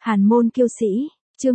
Hàn môn kiêu sĩ, chương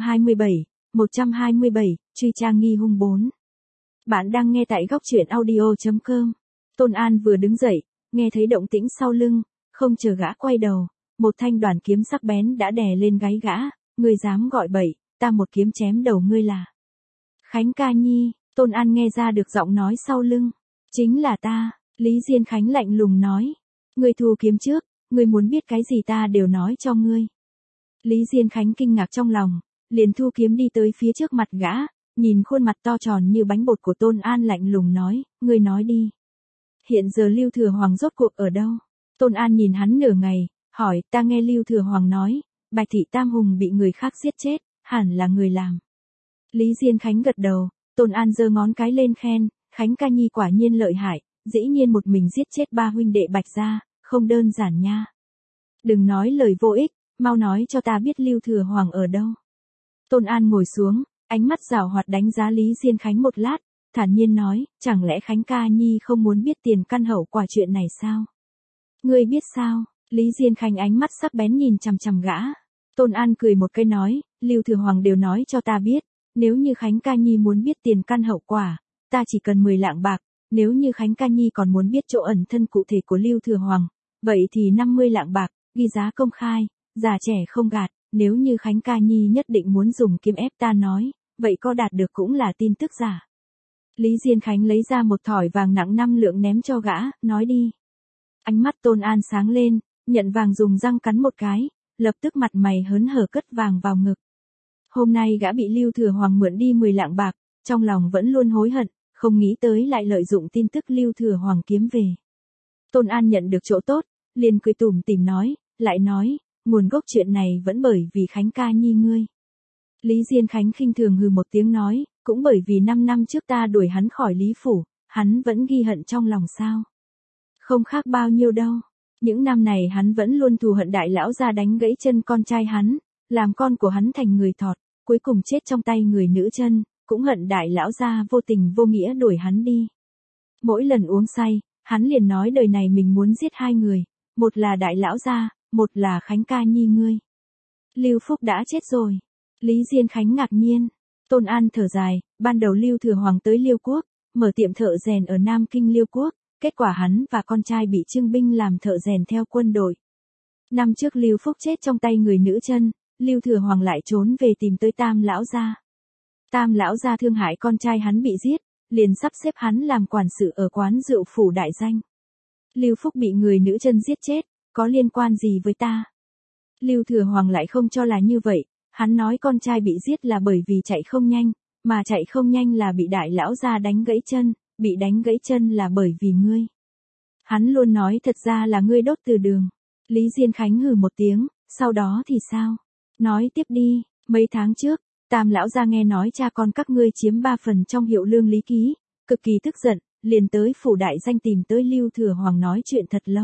127, truy tra nghi hung 4. Bạn đang nghe tại góc truyện audio.com. Tôn An vừa đứng dậy, nghe thấy động tĩnh sau lưng, không chờ gã quay đầu, một thanh đoàn kiếm sắc bén đã đè lên gáy gã, ngươi dám gọi bậy, ta một kiếm chém đầu ngươi là. Khánh ca nhi, Tôn An nghe ra được giọng nói sau lưng, chính là ta, Lý Diên Khánh lạnh lùng nói, ngươi thu kiếm trước, ngươi muốn biết cái gì ta đều nói cho ngươi. Lý Diên Khánh kinh ngạc trong lòng, liền thu kiếm đi tới phía trước mặt gã, nhìn khuôn mặt to tròn như bánh bột của Tôn An lạnh lùng nói, ngươi nói đi. Hiện giờ Lưu Thừa Hoàng rốt cuộc ở đâu? Tôn An nhìn hắn nửa ngày, hỏi, ta nghe Lưu Thừa Hoàng nói, Bạch Thị Tam Hùng bị người khác giết chết, hẳn là người làm. Lý Diên Khánh gật đầu, Tôn An giơ ngón cái lên khen, Khánh ca nhi quả nhiên lợi hại, dĩ nhiên một mình giết chết ba huynh đệ Bạch gia, không đơn giản nha. Đừng nói lời vô ích, mau nói cho ta biết Lưu Thừa Hoàng ở đâu. Tôn An ngồi xuống, ánh mắt giảo hoạt đánh giá Lý Diên Khánh một lát, thản nhiên nói, chẳng lẽ Khánh ca nhi không muốn biết tiền căn hậu quả chuyện này sao? Ngươi biết sao? Lý Diên Khánh ánh mắt sắc bén nhìn chằm chằm gã. Tôn An cười một cái nói, Lưu Thừa Hoàng đều nói cho ta biết, nếu như Khánh ca nhi muốn biết tiền căn hậu quả, ta chỉ cần 10 lạng bạc, nếu như Khánh ca nhi còn muốn biết chỗ ẩn thân cụ thể của Lưu Thừa Hoàng, vậy thì 50 lạng bạc, ghi giá công khai, già trẻ không gạt, nếu như Khánh ca nhi nhất định muốn dùng kiếm ép ta nói, vậy có đạt được cũng là tin tức giả. Lý Diên Khánh lấy ra một thỏi vàng nặng 5 lượng ném cho gã, nói đi. Ánh mắt Tôn An sáng lên, nhận vàng dùng răng cắn một cái, lập tức mặt mày hớn hở cất vàng vào ngực. Hôm nay gã bị Lưu Thừa Hoàng mượn đi 10 lạng bạc, trong lòng vẫn luôn hối hận, không nghĩ tới lại lợi dụng tin tức Lưu Thừa Hoàng kiếm về. Tôn An nhận được chỗ tốt, liền cười tủm tỉm nói, lại nói, nguồn gốc chuyện này vẫn bởi vì Khánh ca nhi ngươi. Lý Diên Khánh khinh thường hừ một tiếng nói, cũng bởi vì 5 năm trước ta đuổi hắn khỏi Lý Phủ, hắn vẫn ghi hận trong lòng sao. Không khác bao nhiêu đâu. Những năm này hắn vẫn luôn thù hận đại lão gia đánh gãy chân con trai hắn, làm con của hắn thành người thọt, cuối cùng chết trong tay người nữ chân, cũng hận đại lão gia vô tình vô nghĩa đuổi hắn đi. Mỗi lần uống say, hắn liền nói đời này mình muốn giết 2 người, một là đại lão gia, một là Khánh ca nhi ngươi. Lưu Phúc đã chết rồi. Lý Diên Khánh ngạc nhiên. Tôn An thở dài, ban đầu Lưu Thừa Hoàng tới Liêu Quốc, mở tiệm thợ rèn ở Nam Kinh Liêu Quốc, kết quả hắn và con trai bị trưng binh làm thợ rèn theo quân đội. Năm trước Lưu Phúc chết trong tay người nữ chân, Lưu Thừa Hoàng lại trốn về tìm tới Tam lão gia. Tam lão gia thương hại con trai hắn bị giết, liền sắp xếp hắn làm quản sự ở quán rượu Phủ Đại Danh. Lưu Phúc bị người nữ chân giết chết, có liên quan gì với ta? Lưu Thừa Hoàng lại không cho là như vậy, hắn nói con trai bị giết là bởi vì chạy không nhanh, mà chạy không nhanh là bị đại lão gia đánh gãy chân, bị đánh gãy chân là bởi vì ngươi. Hắn luôn nói thật ra là ngươi đốt từ đường. Lý Diên Khánh hừ một tiếng, sau đó thì sao? Nói tiếp đi, mấy tháng trước, Tam lão gia nghe nói cha con các ngươi chiếm 3 phần trong Hiệu Lương Lý Ký, cực kỳ tức giận, liền tới Phủ Đại Danh tìm tới Lưu Thừa Hoàng nói chuyện thật lâu.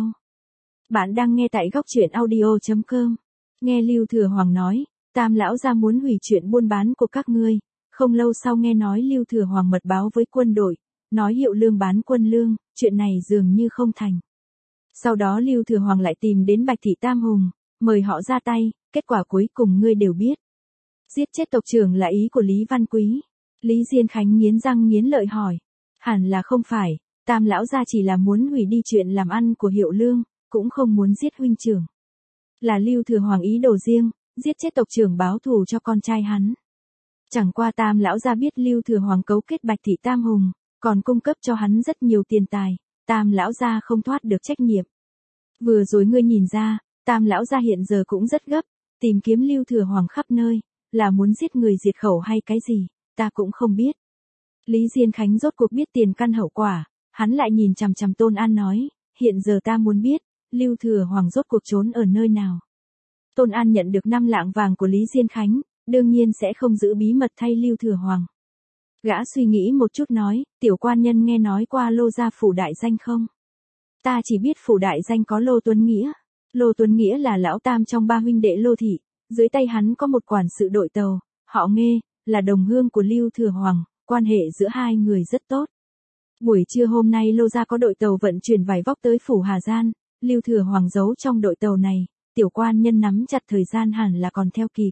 Bạn đang nghe tại góc truyện audio.com. Nghe Lưu Thừa Hoàng nói, Tam lão gia muốn hủy chuyện buôn bán của các ngươi, không lâu sau nghe nói Lưu Thừa Hoàng mật báo với quân đội, nói Hiệu Lương bán quân lương, chuyện này dường như không thành. Sau đó Lưu Thừa Hoàng lại tìm đến Bạch Thị Tam Hùng, mời họ ra tay, kết quả cuối cùng ngươi đều biết. Giết chết tộc trưởng là ý của Lý Văn Quý. Lý Diên Khánh nghiến răng nghiến lợi hỏi. Hẳn là không phải, Tam lão gia chỉ là muốn hủy đi chuyện làm ăn của Hiệu Lương, cũng không muốn giết huynh trưởng. Là Lưu Thừa Hoàng ý đồ riêng, giết chết tộc trưởng báo thù cho con trai hắn. Chẳng qua Tam lão gia biết Lưu Thừa Hoàng cấu kết Bạch Thị Tam Hùng, còn cung cấp cho hắn rất nhiều tiền tài, Tam lão gia không thoát được trách nhiệm. Vừa rồi ngươi nhìn ra, Tam lão gia hiện giờ cũng rất gấp, tìm kiếm Lưu Thừa Hoàng khắp nơi, là muốn giết người diệt khẩu hay cái gì, ta cũng không biết. Lý Diên Khánh rốt cuộc biết tiền căn hậu quả, hắn lại nhìn chằm chằm Tôn An nói, hiện giờ ta muốn biết, Lưu Thừa Hoàng rốt cuộc trốn ở nơi nào. Tôn An nhận được 5 lạng vàng của Lý Diên Khánh, đương nhiên sẽ không giữ bí mật thay Lưu Thừa Hoàng. Gã suy nghĩ một chút nói, tiểu quan nhân nghe nói qua Lô gia Phủ Đại Danh không? Ta chỉ biết Phủ Đại Danh có Lô Tuấn Nghĩa. Lô Tuấn Nghĩa là lão tam trong 3 huynh đệ Lô Thị, dưới tay hắn có một quản sự đội tàu, họ Nghê, là đồng hương của Lưu Thừa Hoàng, quan hệ giữa hai người rất tốt. Buổi trưa hôm nay Lô gia có đội tàu vận chuyển vải vóc tới Phủ Hà Giang, Lưu Thừa Hoàng giấu trong đội tàu này, tiểu quan nhân nắm chặt thời gian hẳn là còn theo kịp.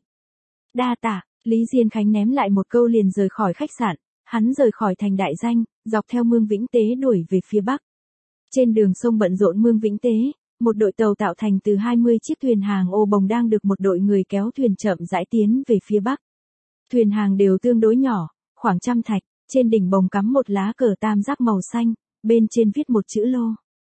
Đa tạ, Lý Diên Khánh ném lại một câu liền rời khỏi khách sạn, hắn rời khỏi thành Đại Danh, dọc theo Mương Vĩnh Tế đuổi về phía bắc. Trên đường sông bận rộn Mương Vĩnh Tế, một đội tàu tạo thành từ 20 chiếc thuyền hàng ô bồng đang được một đội người kéo thuyền chậm rãi tiến về phía bắc. Thuyền hàng đều tương đối nhỏ, khoảng 100 thạch, trên đỉnh bồng cắm một lá cờ tam giác màu xanh, bên trên viết một chữ Lô.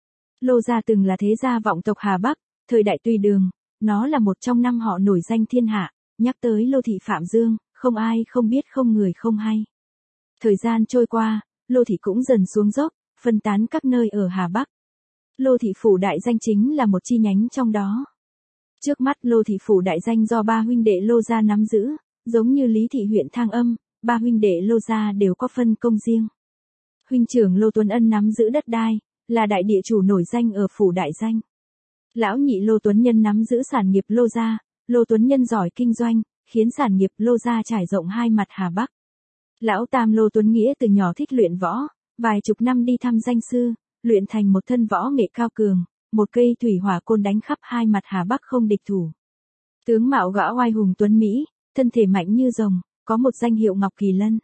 Lô gia từng là thế gia vọng tộc Hà Bắc, thời đại Tùy Đường, nó là một trong 5 họ nổi danh thiên hạ, nhắc tới Lô thị Phạm Dương, không ai không biết không người không hay. Thời gian trôi qua, Lô thị cũng dần xuống dốc, phân tán các nơi ở Hà Bắc. Lô thị phủ Đại Danh chính là một chi nhánh trong đó. Trước mắt Lô thị phủ Đại Danh do 3 huynh đệ Lô gia nắm giữ, giống như Lý thị huyện Thang Âm, 3 huynh đệ Lô gia đều có phân công riêng. Huynh trưởng Lô Tuấn Ân nắm giữ đất đai, là đại địa chủ nổi danh ở phủ Đại Danh. Lão nhị Lô Tuấn Nhân nắm giữ sản nghiệp Lô gia, Lô Tuấn Nhân giỏi kinh doanh, khiến sản nghiệp Lô gia trải rộng hai mặt Hà Bắc. Lão tam Lô Tuấn Nghĩa từ nhỏ thích luyện võ, vài chục năm đi thăm danh sư, luyện thành một thân võ nghệ cao cường, một cây thủy hỏa côn đánh khắp hai mặt Hà Bắc không địch thủ. Tướng mạo gã oai hùng tuấn Mỹ, thân thể mạnh như rồng, có một danh hiệu Ngọc Kỳ Lân.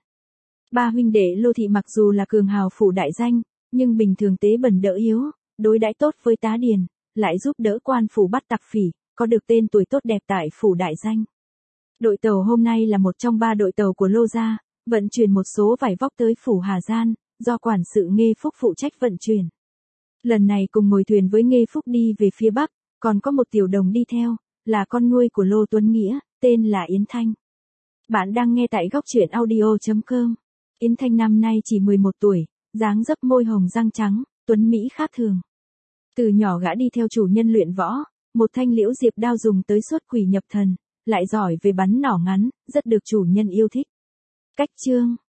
3 huynh đệ Lô thị mặc dù là cường hào phủ Đại Danh, nhưng bình thường tế bẩn đỡ yếu, đối đãi tốt với tá điền, lại giúp đỡ quan phủ bắt tặc phỉ, có được tên tuổi tốt đẹp tại phủ Đại Danh. Đội tàu hôm nay là một trong 3 đội tàu của Lô gia, vận chuyển một số vải vóc tới phủ Hà Giang, do quản sự Nghê Phúc phụ trách vận chuyển. Lần này cùng ngồi thuyền với Nghê Phúc đi về phía bắc, còn có một tiểu đồng đi theo, là con nuôi của Lô Tuấn Nghĩa, tên là Yến Thanh. Bạn đang nghe tại góc truyện audio.com. Yến Thanh năm nay chỉ 11 tuổi, dáng dấp môi hồng răng trắng, tuấn Mỹ khác thường. Từ nhỏ gã đi theo chủ nhân luyện võ, một thanh liễu diệp đao dùng tới xuất quỷ nhập thần, lại giỏi về bắn nỏ ngắn, rất được chủ nhân yêu thích. Cách chương